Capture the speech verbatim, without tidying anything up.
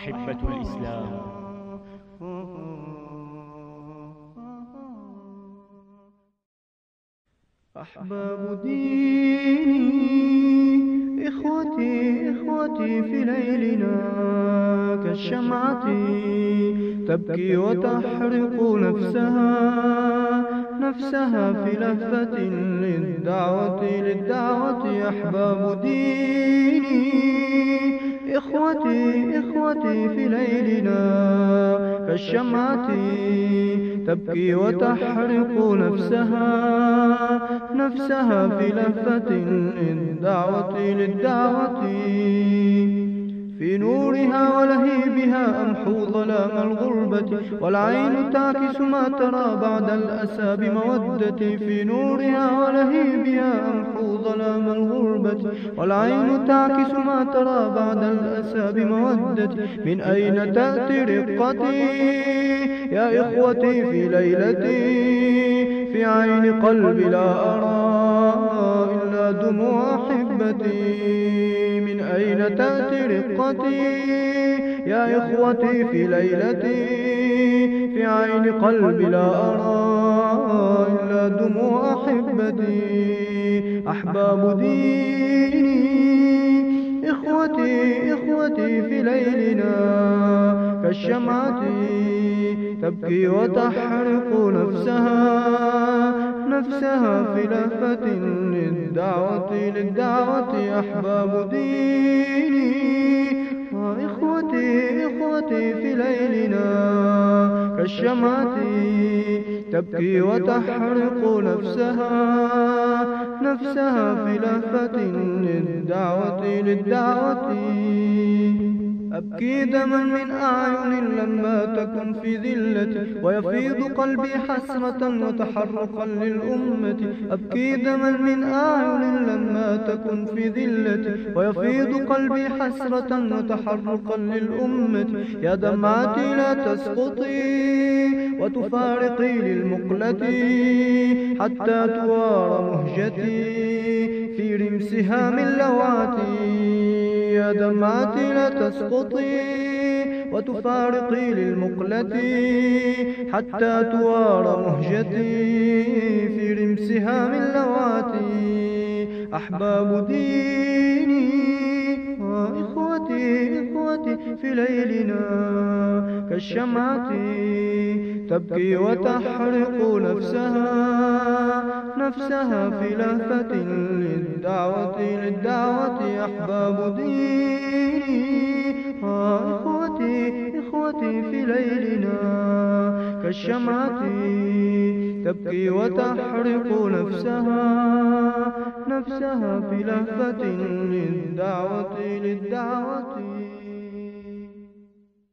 أحبة الإسلام، أحباب ديني، إخوتي إخوتي في ليلنا كالشمعة تبكي وتحرق نفسها نفسها في لهفة للدعوة للدعوة. أحباب ديني، إخوتي إخوتي في ليلنا كالشمعة تبكي وتحرق نفسها نفسها في لهفة للدعوة للدعوة. في نورها ولهيبها أمحو ظلام الغربة، والعين تعكس ما ترى بعد الأسى بمودة. في نورها ولهيبها أمحو ظلام الغربة، والعين تعكس ما ترى بعد الأسى بمودة. من أين تأتي رقتي يا إخوتي في ليلتي؟ في عين قلبي لا أرى إلا دموع أحبتي. من أين تأتي رقتي يا إخوتي في ليلتي؟ في عين قلبي لا أرى إلا دموع أحبتي. أحباب ديني، إخوتي إخوتي في ليلنا كالشمعة تبكي وتحرق نفسها نفسها في لهفة للدعوة للدعوة. أحباب ديني، وإخوتي إخوتي في ليلنا كالشمعة تبكي وتحرق نفسها نفسها في لهفة للدعوة للدعوة. أبكي دما من أعين لما تكن في ذلة، ويفيض قلبي حسرة وتحرقا للأمة. أبكي دما من أعين لما تكن في ذلة، ويفيض قلبي حسرة وتحرقا للأمة. يا دمعتي لا تسقطي وتفارقي للمقلة، حتى توارى مهجتي في رمسها من لواتي. يا دمعتي لا تسقطي وتفارقي للمقلة، حتى توارى مهجتي في رمسها من لواتي. أحباب ديني، وإخوتي إخوتي في ليلنا كالشمعة تبكي وتحرق نفسها نفسها في لهفة للدعوة للدعوة. أحباب ديني، وإخوتي إخوتي في ليلنا كالشمعة تبكي وتحرق نفسها نفسها في لهفة للدعوة للدعوة.